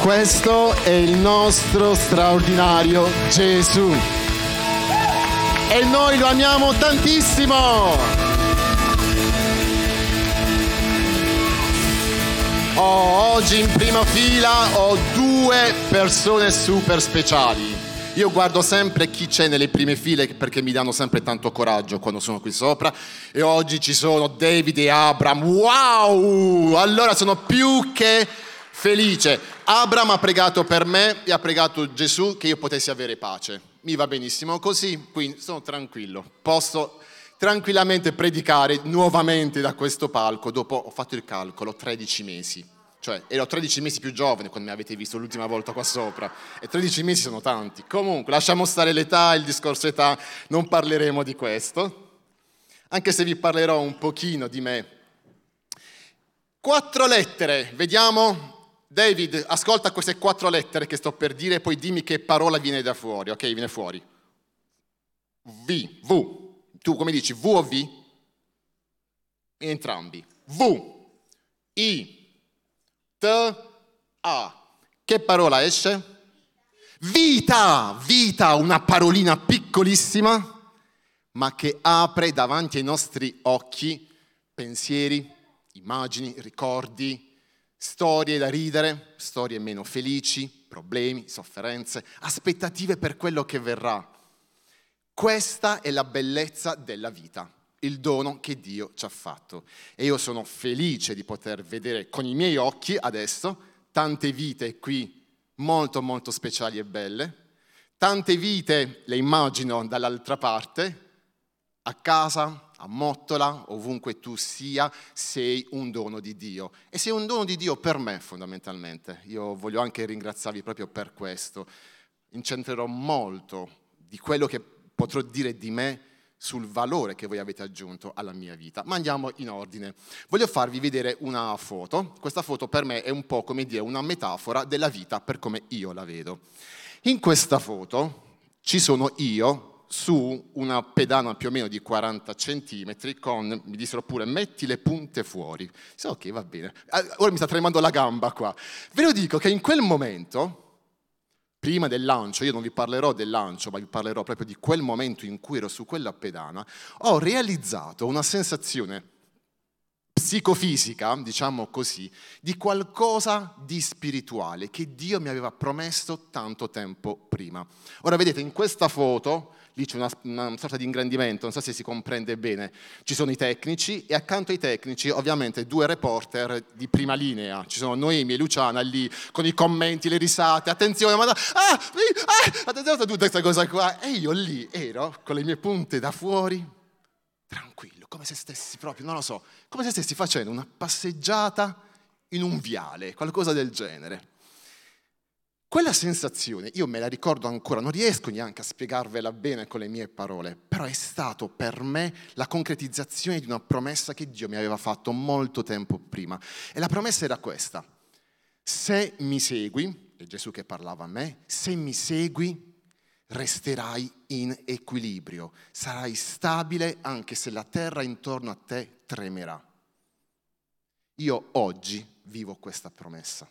Questo è il nostro straordinario Gesù e noi lo amiamo tantissimo. Oggi in prima fila ho due persone super speciali. Io guardo sempre chi c'è nelle prime file perché mi danno sempre tanto coraggio quando sono qui sopra, e oggi ci sono David e Abram. Wow! Allora sono più che felice. Abram ha pregato per me e ha pregato Gesù che io potessi avere pace. Mi va benissimo così, quindi sono tranquillo. Posso tranquillamente predicare nuovamente da questo palco dopo, ho fatto il calcolo, 13 mesi. Cioè, ero 13 mesi più giovane quando mi avete visto l'ultima volta qua sopra, e 13 mesi sono tanti. Comunque, lasciamo stare l'età, il discorso età, non parleremo di questo, anche se vi parlerò un pochino di me. 4 lettere, vediamo. David, ascolta queste 4 lettere che sto per dire, poi dimmi che parola viene da fuori, ok? Viene fuori. V. Tu come dici, V o V? Entrambi. V. I. T. A. Che parola esce? Vita! Vita, una parolina piccolissima, ma che apre davanti ai nostri occhi pensieri, immagini, ricordi, storie da ridere, storie meno felici, problemi, sofferenze, aspettative per quello che verrà. Questa è la bellezza della vita, il dono che Dio ci ha fatto. E io sono felice di poter vedere con i miei occhi adesso tante vite qui molto molto speciali e belle. Tante vite le immagino dall'altra parte, a casa, a Mottola, ovunque tu sia, sei un dono di Dio. E sei un dono di Dio per me, fondamentalmente. Io voglio anche ringraziarvi proprio per questo. Incentrerò molto di quello che potrò dire di me sul valore che voi avete aggiunto alla mia vita. Ma andiamo in ordine. Voglio farvi vedere una foto. Questa foto per me è un po', come dire, una metafora della vita per come io la vedo. In questa foto ci sono io, su una pedana più o meno di 40 centimetri con, mi dissero pure, metti le punte fuori. Sì, ok, va bene. Ora mi sta tremando la gamba qua. Ve lo dico che in quel momento, prima del lancio, io non vi parlerò del lancio, ma vi parlerò proprio di quel momento in cui ero su quella pedana, ho realizzato una sensazione psicofisica, diciamo così, di qualcosa di spirituale che Dio mi aveva promesso tanto tempo prima. Ora vedete, in questa foto, lì c'è una sorta di ingrandimento, non so se si comprende bene, ci sono i tecnici e accanto ai tecnici ovviamente 2 reporter di prima linea, ci sono Noemi e Luciana lì con i commenti, le risate, attenzione, attenzione a tutta questa cosa qua, e io lì ero con le mie punte da fuori, tranquillo, come se stessi proprio, non lo so, come se stessi facendo una passeggiata in un viale, qualcosa del genere. Quella sensazione, io me la ricordo ancora, non riesco neanche a spiegarvela bene con le mie parole, però è stato per me la concretizzazione di una promessa che Dio mi aveva fatto molto tempo prima. E la promessa era questa: se mi segui, è Gesù che parlava a me, se mi segui resterai in equilibrio, sarai stabile anche se la terra intorno a te tremerà. Io oggi vivo questa promessa.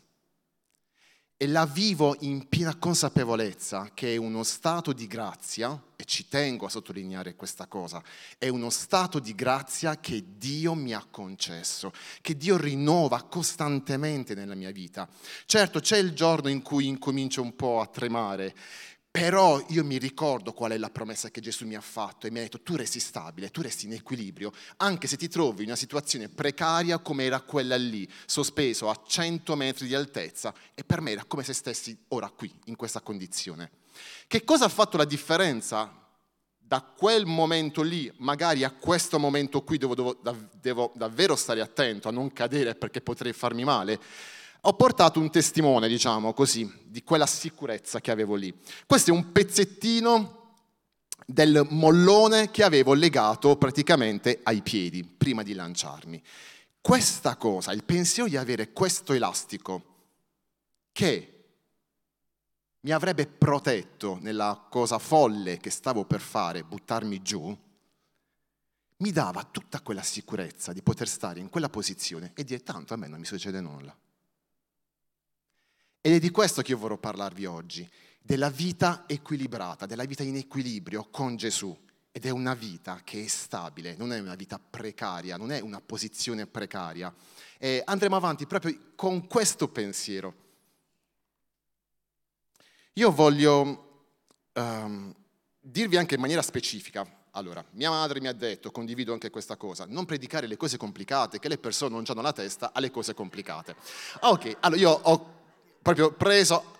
E la vivo in piena consapevolezza che è uno stato di grazia, e ci tengo a sottolineare questa cosa, è uno stato di grazia che Dio mi ha concesso, che Dio rinnova costantemente nella mia vita. Certo, c'è il giorno in cui incomincio un po' a tremare, però io mi ricordo qual è la promessa che Gesù mi ha fatto e mi ha detto: tu resti stabile, tu resti in equilibrio, anche se ti trovi in una situazione precaria come era quella lì, sospeso a 100 metri di altezza, e per me era come se stessi ora qui, in questa condizione. Che cosa ha fatto la differenza da quel momento lì, magari a questo momento qui dove devo davvero stare attento a non cadere perché potrei farmi male? Ho portato un testimone, diciamo così, di quella sicurezza che avevo lì. Questo è un pezzettino del mollone che avevo legato praticamente ai piedi prima di lanciarmi. Questa cosa, il pensiero di avere questo elastico che mi avrebbe protetto nella cosa folle che stavo per fare, buttarmi giù, mi dava tutta quella sicurezza di poter stare in quella posizione e dire: tanto a me non mi succede nulla. Ed è di questo che io vorrò parlarvi oggi, della vita equilibrata, della vita in equilibrio con Gesù. Ed è una vita che è stabile, non è una vita precaria, non è una posizione precaria. E andremo avanti proprio con questo pensiero. Io voglio dirvi anche in maniera specifica. Allora, mia madre mi ha detto, condivido anche questa cosa, non predicare le cose complicate, che le persone non hanno la testa alle cose complicate. Ok, allora io ho proprio preso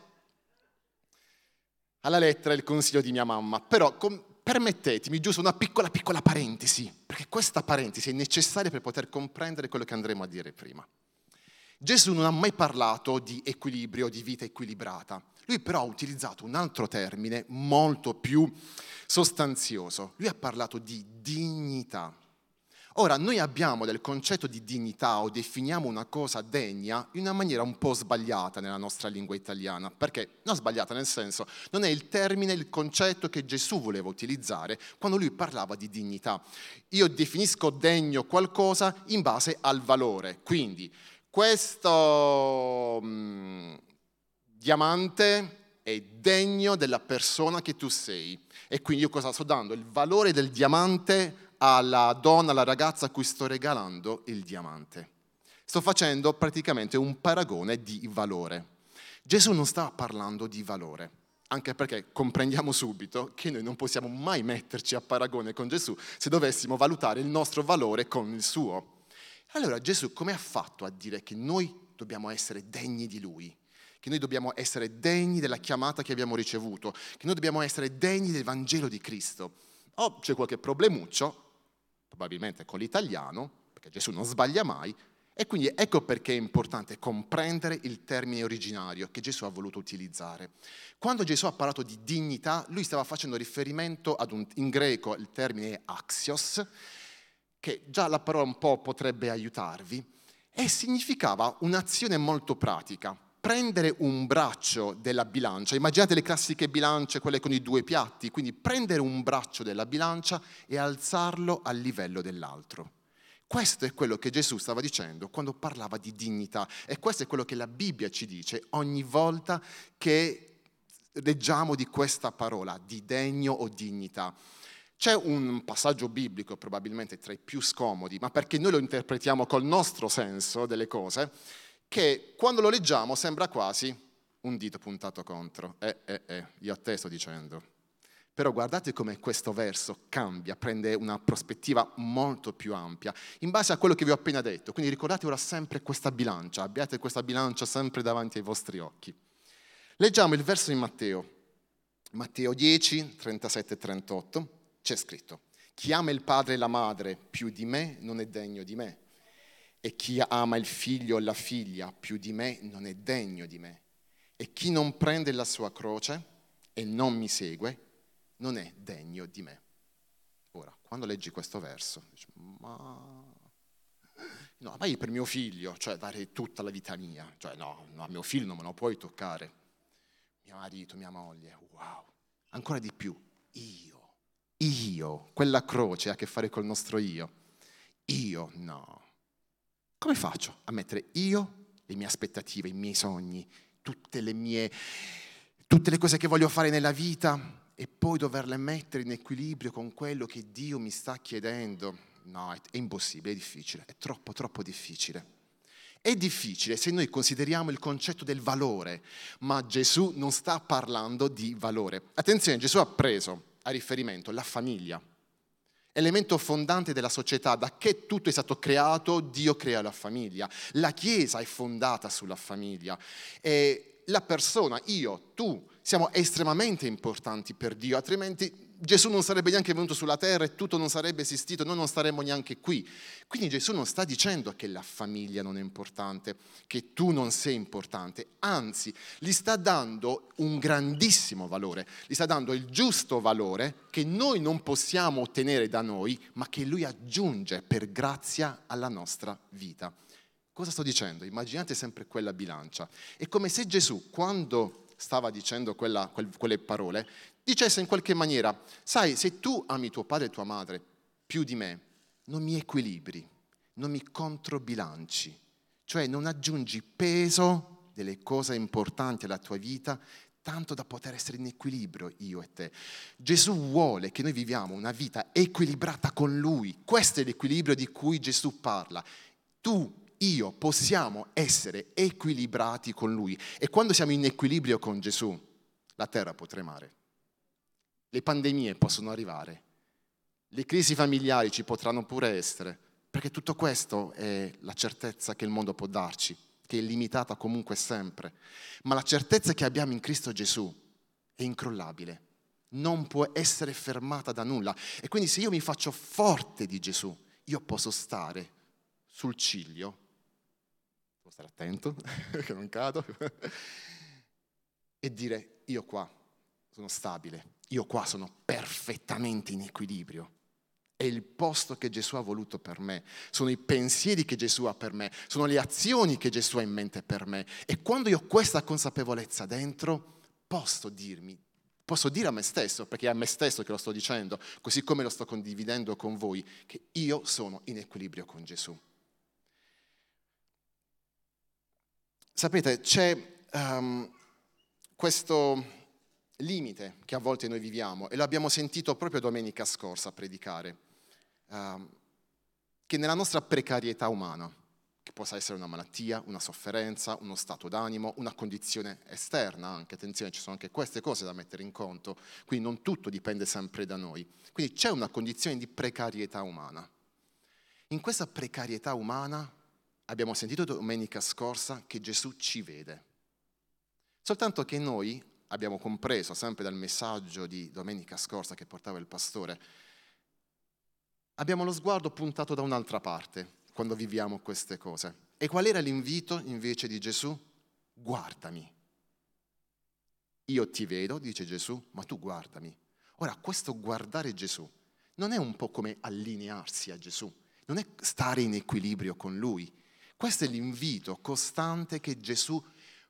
alla lettera il consiglio di mia mamma, però permettetemi giusto una piccola parentesi, perché questa parentesi è necessaria per poter comprendere quello che andremo a dire prima. Gesù non ha mai parlato di equilibrio, di vita equilibrata. Lui però ha utilizzato un altro termine molto più sostanzioso. Lui ha parlato di dignità. Ora, noi abbiamo del concetto di dignità o definiamo una cosa degna in una maniera un po' sbagliata nella nostra lingua italiana, perché non sbagliata nel senso, non è il termine, il concetto che Gesù voleva utilizzare quando lui parlava di dignità. Io definisco degno qualcosa in base al valore, quindi questo diamante è degno della persona che tu sei. E quindi io cosa sto dando? Il valore del diamante alla donna, alla ragazza a cui sto regalando il diamante. Sto facendo praticamente un paragone di valore. Gesù non stava parlando di valore, anche perché comprendiamo subito che noi non possiamo mai metterci a paragone con Gesù se dovessimo valutare il nostro valore con il suo. Allora Gesù come ha fatto a dire che noi dobbiamo essere degni di Lui? Che noi dobbiamo essere degni della chiamata che abbiamo ricevuto, che noi dobbiamo essere degni del Vangelo di Cristo. O c'è qualche problemuccio, probabilmente con l'italiano, perché Gesù non sbaglia mai, e quindi ecco perché è importante comprendere il termine originario che Gesù ha voluto utilizzare. Quando Gesù ha parlato di dignità, lui stava facendo riferimento in greco il termine è axios, che già la parola un po' potrebbe aiutarvi, e significava un'azione molto pratica. Prendere un braccio della bilancia, immaginate le classiche bilance, quelle con i due piatti, quindi prendere un braccio della bilancia e alzarlo al livello dell'altro. Questo è quello che Gesù stava dicendo quando parlava di dignità e questo è quello che la Bibbia ci dice ogni volta che leggiamo di questa parola, di degno o dignità. C'è un passaggio biblico, probabilmente tra i più scomodi, ma perché noi lo interpretiamo col nostro senso delle cose, che quando lo leggiamo sembra quasi un dito puntato contro. Io a te sto dicendo. Però guardate come questo verso cambia, prende una prospettiva molto più ampia, in base a quello che vi ho appena detto. Quindi ricordate ora sempre questa bilancia, abbiate questa bilancia sempre davanti ai vostri occhi. Leggiamo il verso in Matteo 10, 37 e 38, c'è scritto: chi ama il padre e la madre più di me non è degno di me. E chi ama il figlio o la figlia più di me non è degno di me. E chi non prende la sua croce e non mi segue non è degno di me. Ora, quando leggi questo verso, dici, ma io per mio figlio, cioè dare tutta la vita mia, cioè no, a mio figlio non me lo puoi toccare. Mio marito, mia moglie, wow. Ancora di più, io, quella croce ha a che fare col nostro io. Io, no. Come faccio a mettere io, le mie aspettative, i miei sogni, tutte le cose che voglio fare nella vita e poi doverle mettere in equilibrio con quello che Dio mi sta chiedendo? No, è impossibile, è difficile, è troppo difficile. È difficile se noi consideriamo il concetto del valore, ma Gesù non sta parlando di valore. Attenzione, Gesù ha preso a riferimento la famiglia, elemento fondante della società. Da che tutto è stato creato, Dio crea la famiglia. La Chiesa è fondata sulla famiglia. E la persona, io, tu, siamo estremamente importanti per Dio, altrimenti Gesù non sarebbe neanche venuto sulla terra e tutto non sarebbe esistito, noi non staremmo neanche qui. Quindi Gesù non sta dicendo che la famiglia non è importante, che tu non sei importante, anzi, gli sta dando un grandissimo valore, gli sta dando il giusto valore che noi non possiamo ottenere da noi, ma che Lui aggiunge per grazia alla nostra vita. Cosa sto dicendo? Immaginate sempre quella bilancia. È come se Gesù, quando stava dicendo quelle parole, dicesse in qualche maniera: sai, se tu ami tuo padre e tua madre più di me, non mi equilibri, non mi controbilanci, cioè non aggiungi peso delle cose importanti alla tua vita, tanto da poter essere in equilibrio io e te. Gesù vuole che noi viviamo una vita equilibrata con Lui. Questo è l'equilibrio di cui Gesù parla. Tu, io possiamo essere equilibrati con Lui. E quando siamo in equilibrio con Gesù, la terra può tremare. Le pandemie possono arrivare. Le crisi familiari ci potranno pure essere. Perché tutto questo è la certezza che il mondo può darci, che è limitata comunque sempre. Ma la certezza che abbiamo in Cristo Gesù è incrollabile, non può essere fermata da nulla. E quindi se io mi faccio forte di Gesù, io posso stare sul ciglio, devo stare attento che non cado, e dire io qua sono stabile, io qua sono perfettamente in equilibrio. È il posto che Gesù ha voluto per me, sono i pensieri che Gesù ha per me, sono le azioni che Gesù ha in mente per me. E quando io ho questa consapevolezza dentro, posso dire a me stesso, perché è a me stesso che lo sto dicendo, così come lo sto condividendo con voi, che io sono in equilibrio con Gesù. Sapete, c'è questo limite che a volte noi viviamo, e l'abbiamo sentito proprio domenica scorsa a predicare, che nella nostra precarietà umana, che possa essere una malattia, una sofferenza, uno stato d'animo, una condizione esterna anche, attenzione, ci sono anche queste cose da mettere in conto, quindi non tutto dipende sempre da noi. Quindi c'è una condizione di precarietà umana. In questa precarietà umana abbiamo sentito domenica scorsa che Gesù ci vede. Soltanto che noi abbiamo compreso, sempre dal messaggio di domenica scorsa che portava il pastore, abbiamo lo sguardo puntato da un'altra parte quando viviamo queste cose. E qual era l'invito invece di Gesù? Guardami. Io ti vedo, dice Gesù, ma tu guardami. Ora, questo guardare Gesù non è un po' come allinearsi a Gesù, non è stare in equilibrio con Lui. Questo è l'invito costante che Gesù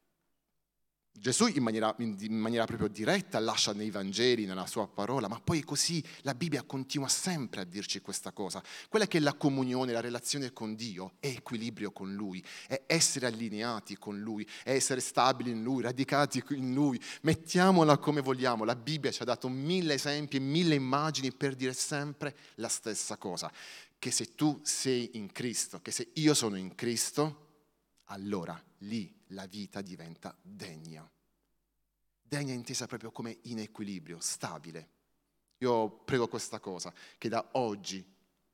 in maniera proprio diretta lascia nei Vangeli, nella sua parola, ma poi così la Bibbia continua sempre a dirci questa cosa. Quella che è la comunione, la relazione con Dio, è equilibrio con Lui, è essere allineati con Lui, è essere stabili in Lui, radicati in Lui. Mettiamola come vogliamo, la Bibbia ci ha dato 1000 esempi e 1000 immagini per dire sempre la stessa cosa, che se tu sei in Cristo, che se io sono in Cristo, allora lì la vita diventa degna. Degna intesa proprio come in equilibrio, stabile. Io prego questa cosa, che da oggi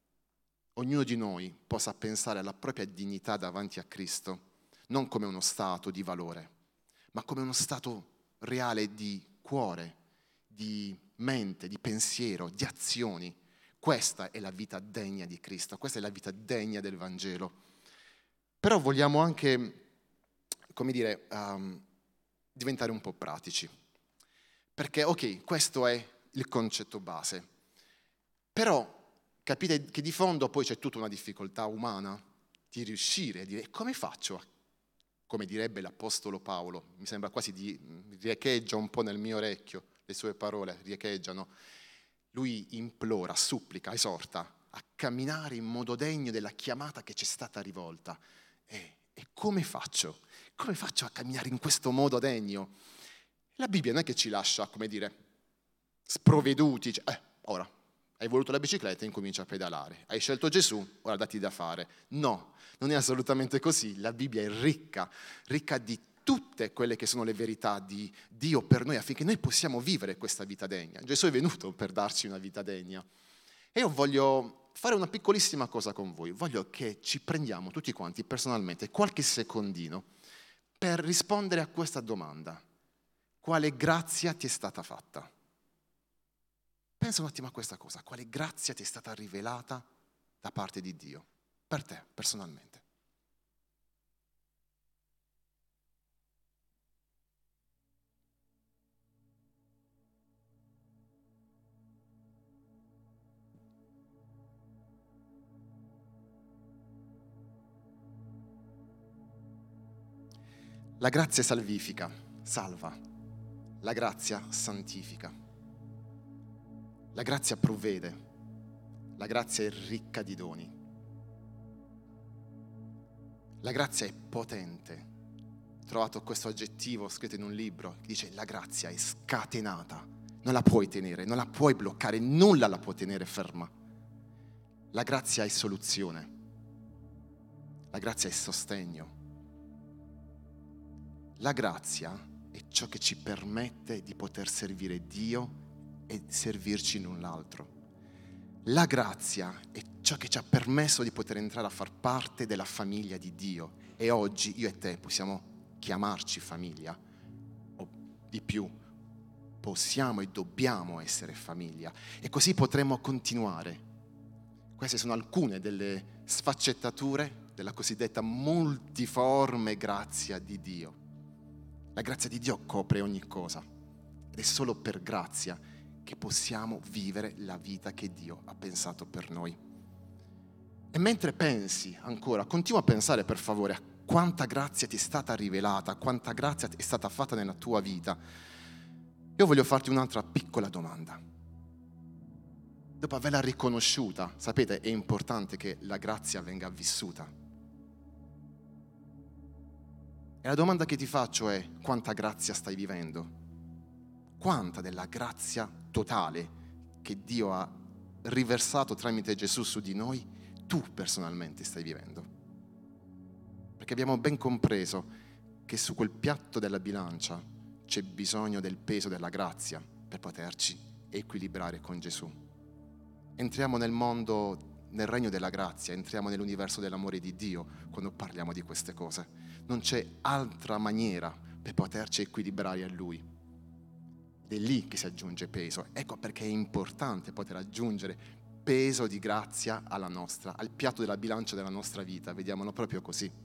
ognuno di noi possa pensare alla propria dignità davanti a Cristo, non come uno stato di valore, ma come uno stato reale di cuore, di mente, di pensiero, di azioni. Questa è la vita degna di Cristo, questa è la vita degna del Vangelo. Però vogliamo anche, come dire, diventare un po' pratici. Perché, ok, questo è il concetto base. Però capite che di fondo poi c'è tutta una difficoltà umana di riuscire a dire come faccio? Come direbbe l'Apostolo Paolo, mi sembra quasi di riecheggia un po' nel mio orecchio, le sue parole riecheggiano. Lui implora, supplica, esorta a camminare in modo degno della chiamata che ci è stata rivolta. E come faccio? Come faccio a camminare in questo modo degno? La Bibbia non è che ci lascia, come dire, sprovveduti. Ora, hai voluto la bicicletta e incominci a pedalare. Hai scelto Gesù, ora datti da fare. No, non è assolutamente così. La Bibbia è ricca di tutte quelle che sono le verità di Dio per noi affinché noi possiamo vivere questa vita degna. Gesù è venuto per darci una vita degna. E io voglio fare una piccolissima cosa con voi. Voglio che ci prendiamo tutti quanti personalmente qualche secondino per rispondere a questa domanda. Quale grazia ti è stata fatta? Pensa un attimo a questa cosa. Quale grazia ti è stata rivelata da parte di Dio? Per te, personalmente. La grazia salvifica, salva. La grazia santifica. La grazia provvede. La grazia è ricca di doni. La grazia è potente. trovato questo aggettivo scritto in un libro che dice: la grazia è scatenata, non la puoi tenere, non la puoi bloccare, nulla la può tenere ferma. La grazia è soluzione, la grazia è sostegno, la grazia è ciò che ci permette di poter servire Dio e servirci l'un l'altro. La grazia è ciò che ci ha permesso di poter entrare a far parte della famiglia di Dio, e oggi io e te possiamo chiamarci famiglia, o di più, possiamo e dobbiamo essere famiglia, e così potremo continuare. Queste sono alcune delle sfaccettature della cosiddetta multiforme grazia di Dio. La grazia di Dio copre ogni cosa, ed è solo per grazia che possiamo vivere la vita che Dio ha pensato per noi. E mentre pensi ancora, continua a pensare per favore a quanta grazia ti è stata rivelata, quanta grazia è stata fatta nella tua vita. Io voglio farti un'altra piccola domanda. Dopo averla riconosciuta, sapete, è importante che la grazia venga vissuta. E la domanda che ti faccio è: quanta grazia stai vivendo? Quanta della grazia totale che Dio ha riversato tramite Gesù su di noi tu personalmente stai vivendo? Perché abbiamo ben compreso che su quel piatto della bilancia c'è bisogno del peso della grazia per poterci equilibrare con Gesù. Entriamo nel mondo, nel regno della grazia, entriamo nell'universo dell'amore di Dio quando parliamo di queste cose. Non c'è altra maniera per poterci equilibrare a Lui. Ed è lì che si aggiunge peso. Ecco perché è importante poter aggiungere peso di grazia alla nostra, al piatto della bilancia della nostra vita. Vediamolo proprio così.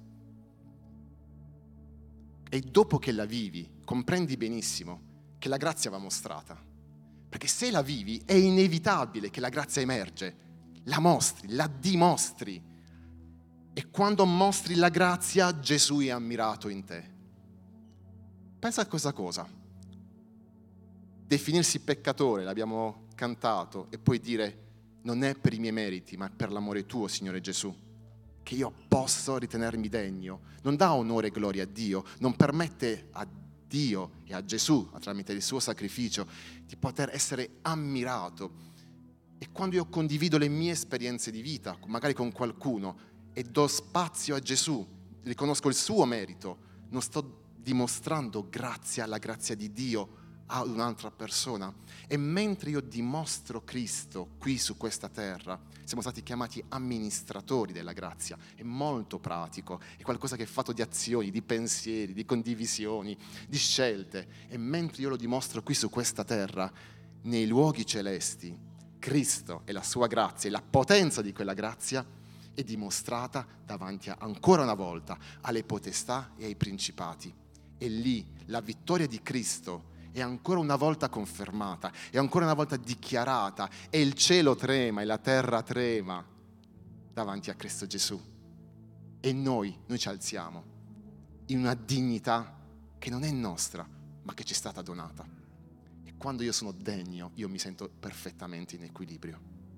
E dopo che la vivi, comprendi benissimo che la grazia va mostrata. Perché se la vivi è inevitabile che la grazia emerge, la mostri, la dimostri. E quando mostri la grazia, Gesù è ammirato in te. Pensa a questa cosa. Definirsi peccatore, l'abbiamo cantato, e poi dire: non è per i miei meriti, ma è per l'amore tuo, Signore Gesù, che io posso ritenermi degno. Non dà onore e gloria a Dio, non permette a Dio e a Gesù, tramite il suo sacrificio, di poter essere ammirato. E quando io condivido le mie esperienze di vita, magari con qualcuno, e do spazio a Gesù, riconosco il suo merito, non sto dimostrando grazia, la grazia di Dio a un'altra persona. E mentre io dimostro Cristo qui su questa terra, siamo stati chiamati amministratori della grazia. È molto pratico, è qualcosa che è fatto di azioni, di pensieri, di condivisioni, di scelte. E mentre io lo dimostro qui su questa terra, nei luoghi celesti, Cristo e la sua grazia e la potenza di quella grazia è dimostrata davanti ancora una volta alle potestà e ai principati. E lì la vittoria di Cristo è ancora una volta confermata, è ancora una volta dichiarata, e il cielo trema e la terra trema davanti a Cristo Gesù. E noi ci alziamo in una dignità che non è nostra, ma che ci è stata donata. E quando io sono degno, io mi sento perfettamente in equilibrio.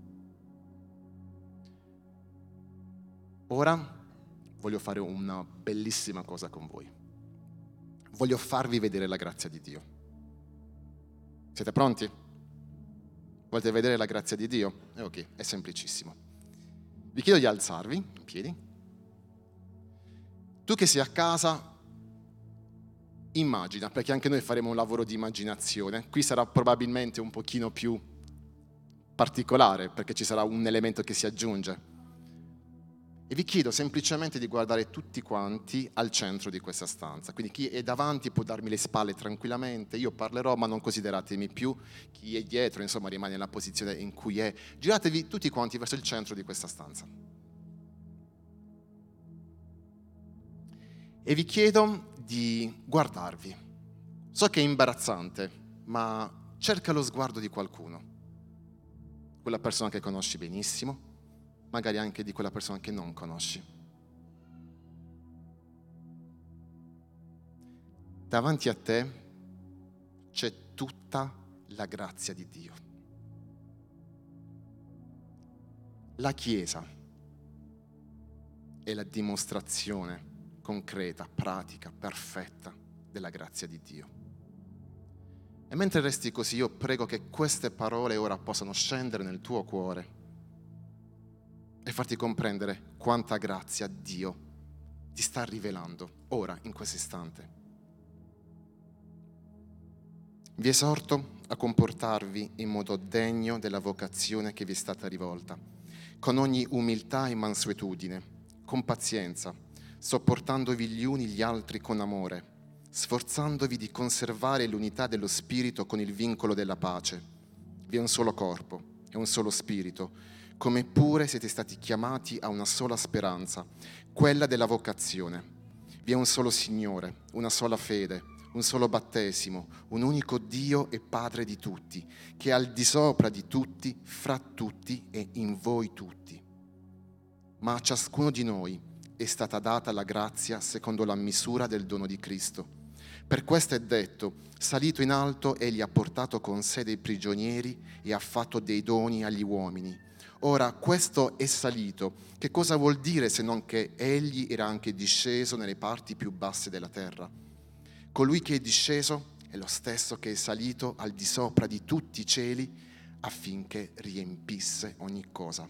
Ora voglio fare una bellissima cosa con voi. Voglio farvi vedere la grazia di Dio. Siete pronti? Volete vedere la grazia di Dio? Ok, è semplicissimo. Vi chiedo di alzarvi in piedi. Tu che sei a casa, immagina, perché anche noi faremo un lavoro di immaginazione. Qui sarà probabilmente un pochino più particolare, perché ci sarà un elemento che si aggiunge. E vi chiedo semplicemente di guardare tutti quanti al centro di questa stanza. Quindi chi è davanti può darmi le spalle tranquillamente, io parlerò ma non consideratemi più. Chi è dietro, insomma, rimane nella posizione in cui è. Giratevi tutti quanti verso il centro di questa stanza. E vi chiedo di guardarvi. So che è imbarazzante, ma cerca lo sguardo di qualcuno. Quella persona che conosci benissimo, magari anche di quella persona che non conosci. Davanti a te c'è tutta la grazia di Dio. La Chiesa è la dimostrazione concreta, pratica, perfetta della grazia di Dio. E mentre resti così, io prego che queste parole ora possano scendere nel tuo cuore e farti comprendere quanta grazia Dio ti sta rivelando ora, in questo istante. Vi esorto a comportarvi in modo degno della vocazione che vi è stata rivolta, con ogni umiltà e mansuetudine, con pazienza, sopportandovi gli uni gli altri con amore, sforzandovi di conservare l'unità dello Spirito con il vincolo della pace. Vi è un solo corpo e un solo Spirito, come pure siete stati chiamati a una sola speranza, quella della vocazione. Vi è un solo Signore, una sola fede, un solo battesimo, un unico Dio e Padre di tutti, che è al di sopra di tutti, fra tutti e in voi tutti. Ma a ciascuno di noi è stata data la grazia secondo la misura del dono di Cristo. Per questo è detto: salito in alto, egli ha portato con sé dei prigionieri e ha fatto dei doni agli uomini. Ora, questo è salito. Che cosa vuol dire se non che egli era anche disceso nelle parti più basse della terra? Colui che è disceso è lo stesso che è salito al di sopra di tutti i cieli affinché riempisse ogni cosa.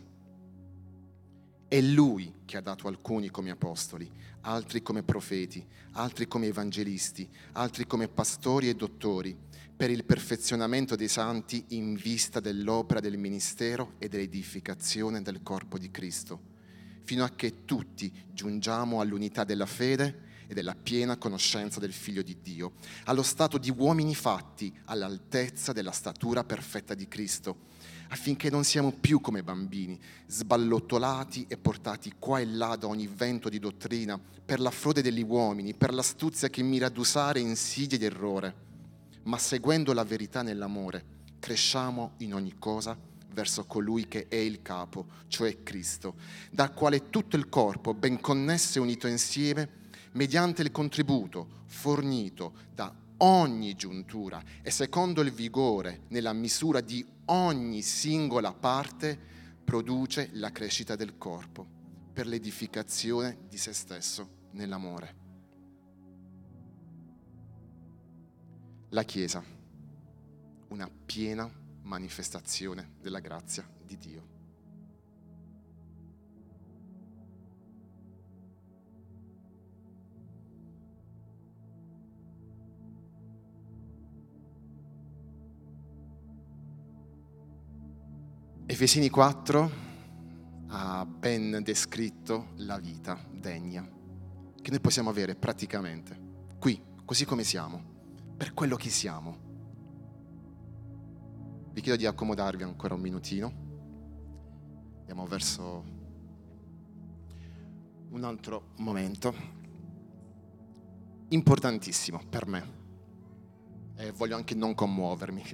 È Lui che ha dato alcuni come apostoli, altri come profeti, altri come evangelisti, altri come pastori e dottori, per il perfezionamento dei santi in vista dell'opera del ministero e dell'edificazione del corpo di Cristo, fino a che tutti giungiamo all'unità della fede e della piena conoscenza del Figlio di Dio, allo stato di uomini fatti all'altezza della statura perfetta di Cristo, affinché non siamo più come bambini, sballottolati e portati qua e là da ogni vento di dottrina, per la frode degli uomini, per l'astuzia che mira ad usare insidie ed errore, ma seguendo la verità nell'amore, cresciamo in ogni cosa verso colui che è il capo, cioè Cristo, dal quale tutto il corpo, ben connesso e unito insieme, mediante il contributo fornito da ogni giuntura e secondo il vigore nella misura di ogni singola parte, produce la crescita del corpo per l'edificazione di se stesso nell'amore. La Chiesa, una piena manifestazione della grazia di Dio. Efesini 4 ha ben descritto la vita degna che noi possiamo avere praticamente qui, così come siamo, per quello che siamo. Vi chiedo di accomodarvi ancora un minutino. Andiamo verso un altro momento importantissimo per me e voglio anche non commuovermi.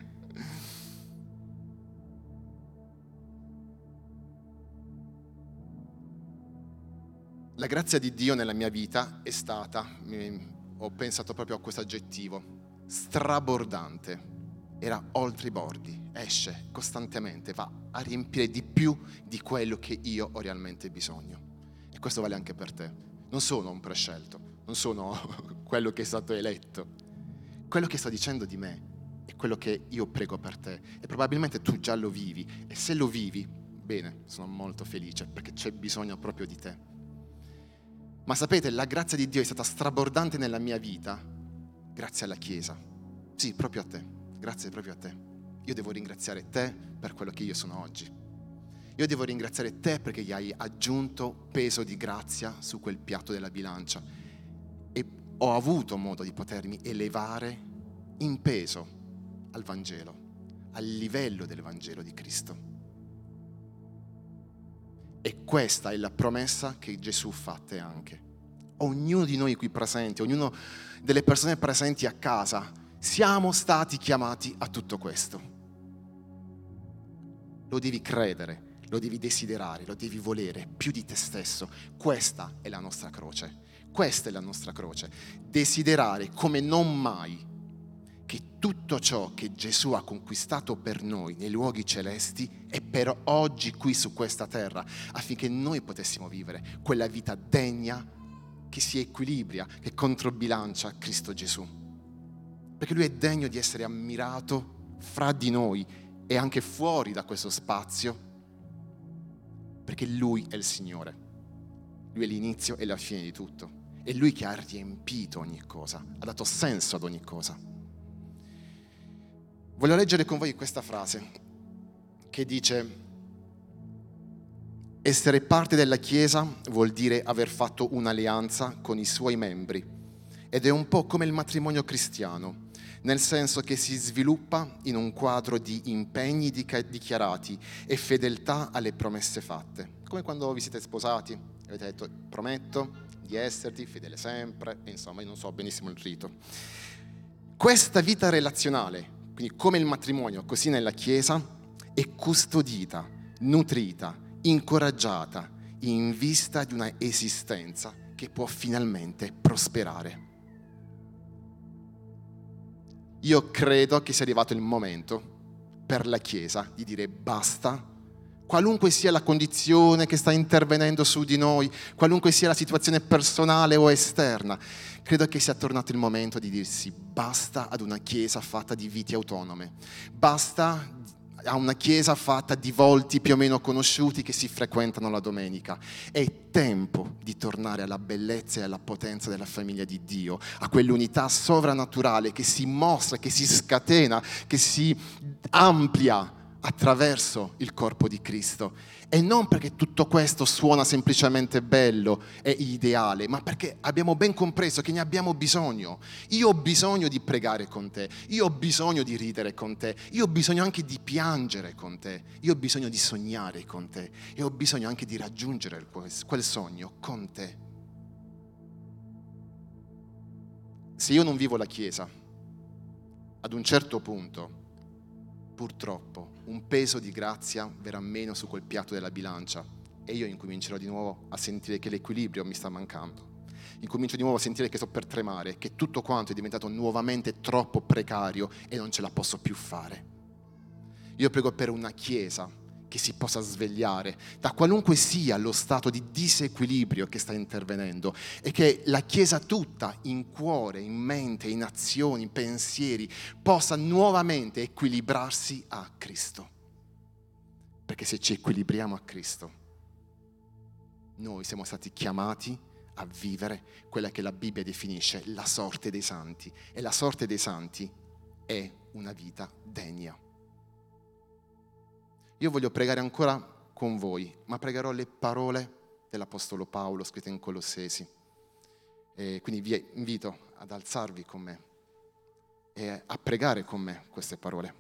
La grazia di Dio nella mia vita è stata, ho pensato proprio a questo aggettivo, strabordante. Era oltre i bordi, esce costantemente, va a riempire di più di quello che io ho realmente bisogno. E questo vale anche per te. Non sono un prescelto, non sono quello che è stato eletto. Quello che sto dicendo di me è quello che io prego per te. E probabilmente tu già lo vivi. E se lo vivi, bene, sono molto felice perché c'è bisogno proprio di te. Ma sapete, la grazia di Dio è stata strabordante nella mia vita grazie alla Chiesa. Sì, proprio a te. Grazie proprio a te. Io devo ringraziare te per quello che io sono oggi. Io devo ringraziare te perché gli hai aggiunto peso di grazia su quel piatto della bilancia e ho avuto modo di potermi elevare in peso al Vangelo, al livello del Vangelo di Cristo. E questa è la promessa che Gesù fa a te anche. Ognuno di noi qui presenti, ognuno delle persone presenti a casa, siamo stati chiamati a tutto questo. Lo devi credere, lo devi desiderare, lo devi volere più di te stesso. Questa è la nostra croce. Questa è la nostra croce. Desiderare come non mai che tutto ciò che Gesù ha conquistato per noi nei luoghi celesti è per oggi qui su questa terra, affinché noi potessimo vivere quella vita degna che si equilibra, che controbilancia Cristo Gesù. Perché Lui è degno di essere ammirato fra di noi e anche fuori da questo spazio, perché Lui è il Signore. Lui è l'inizio e la fine di tutto. È Lui che ha riempito ogni cosa, ha dato senso ad ogni cosa. Voglio leggere con voi questa frase che dice: essere parte della Chiesa vuol dire aver fatto un'alleanza con i suoi membri ed è un po' come il matrimonio cristiano, nel senso che si sviluppa in un quadro di impegni dichiarati e fedeltà alle promesse fatte. Come quando vi siete sposati, avete detto prometto di esserti fedele sempre, e insomma io non so benissimo il rito. Questa vita relazionale, quindi come il matrimonio, così nella Chiesa, è custodita, nutrita, incoraggiata in vista di una esistenza che può finalmente prosperare. Io credo che sia arrivato il momento per la Chiesa di dire basta, qualunque sia la condizione che sta intervenendo su di noi, qualunque sia la situazione personale o esterna. Credo che sia tornato il momento di dirsi basta ad una Chiesa fatta di vite autonome, basta a una Chiesa fatta di volti più o meno conosciuti che si frequentano la domenica. È tempo di tornare alla bellezza e alla potenza della famiglia di Dio, a quell'unità sovrannaturale che si mostra, che si scatena, che si amplia attraverso il corpo di Cristo. E non perché tutto questo suona semplicemente bello e ideale, ma perché abbiamo ben compreso che ne abbiamo bisogno. Io ho bisogno di pregare con te, io ho bisogno di ridere con te, io ho bisogno anche di piangere con te, io ho bisogno di sognare con te e ho bisogno anche di raggiungere quel sogno con te. Se io non vivo la Chiesa, ad un certo punto, purtroppo, un peso di grazia verrà meno su quel piatto della bilancia e io incomincerò di nuovo a sentire che l'equilibrio mi sta mancando. Incomincio di nuovo a sentire che sto per tremare, che tutto quanto è diventato nuovamente troppo precario e non ce la posso più fare. Io prego per una Chiesa che si possa svegliare da qualunque sia lo stato di disequilibrio che sta intervenendo e che la Chiesa tutta, in cuore, in mente, in azioni, in pensieri, possa nuovamente equilibrarsi a Cristo. Perché se ci equilibriamo a Cristo, noi siamo stati chiamati a vivere quella che la Bibbia definisce la sorte dei santi, e la sorte dei santi è una vita degna. Io voglio pregare ancora con voi, ma pregherò le parole dell'Apostolo Paolo scritte in Colossesi. Quindi vi invito ad alzarvi con me e a pregare con me queste parole.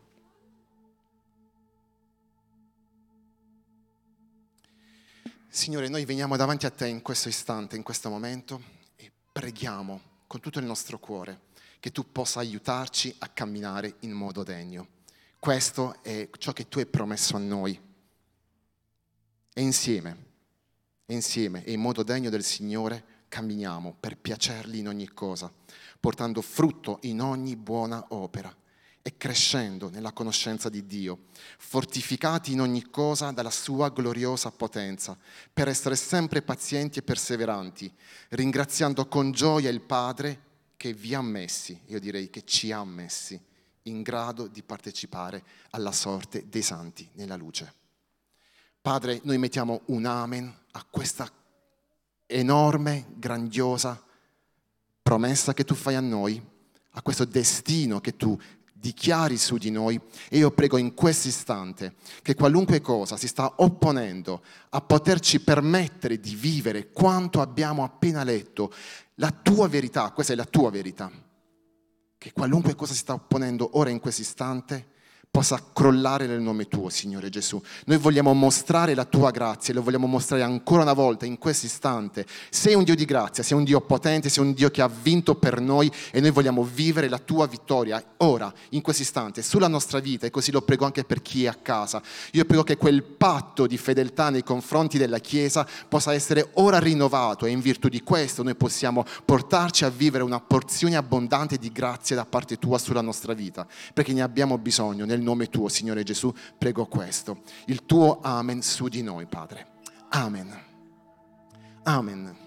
Signore, noi veniamo davanti a te in questo istante, in questo momento, e preghiamo con tutto il nostro cuore che tu possa aiutarci a camminare in modo degno. Questo è ciò che tu hai promesso a noi. E insieme e in modo degno del Signore camminiamo per piacergli in ogni cosa, portando frutto in ogni buona opera e crescendo nella conoscenza di Dio, fortificati in ogni cosa dalla sua gloriosa potenza, per essere sempre pazienti e perseveranti, ringraziando con gioia il Padre che vi ha messi, io direi che ci ha messi, in grado di partecipare alla sorte dei santi nella luce. Padre, noi mettiamo un amen a questa enorme, grandiosa promessa che tu fai a noi, a questo destino che tu dichiari su di noi, e io prego in questo istante che qualunque cosa si sta opponendo a poterci permettere di vivere quanto abbiamo appena letto, la tua verità, questa è la tua verità, che qualunque cosa si sta opponendo ora in questo istante possa crollare nel nome tuo, Signore Gesù. Noi vogliamo mostrare la tua grazia, lo vogliamo mostrare ancora una volta in questo istante. Sei un Dio di grazia, sei un Dio potente, sei un Dio che ha vinto per noi e noi vogliamo vivere la tua vittoria ora, in questo istante, sulla nostra vita, e così lo prego anche per chi è a casa. Io prego che quel patto di fedeltà nei confronti della Chiesa possa essere ora rinnovato, e in virtù di questo noi possiamo portarci a vivere una porzione abbondante di grazia da parte tua sulla nostra vita, perché ne abbiamo bisogno. Nel nome tuo, Signore Gesù, prego questo. Il tuo amen su di noi, Padre. Amen. Amen.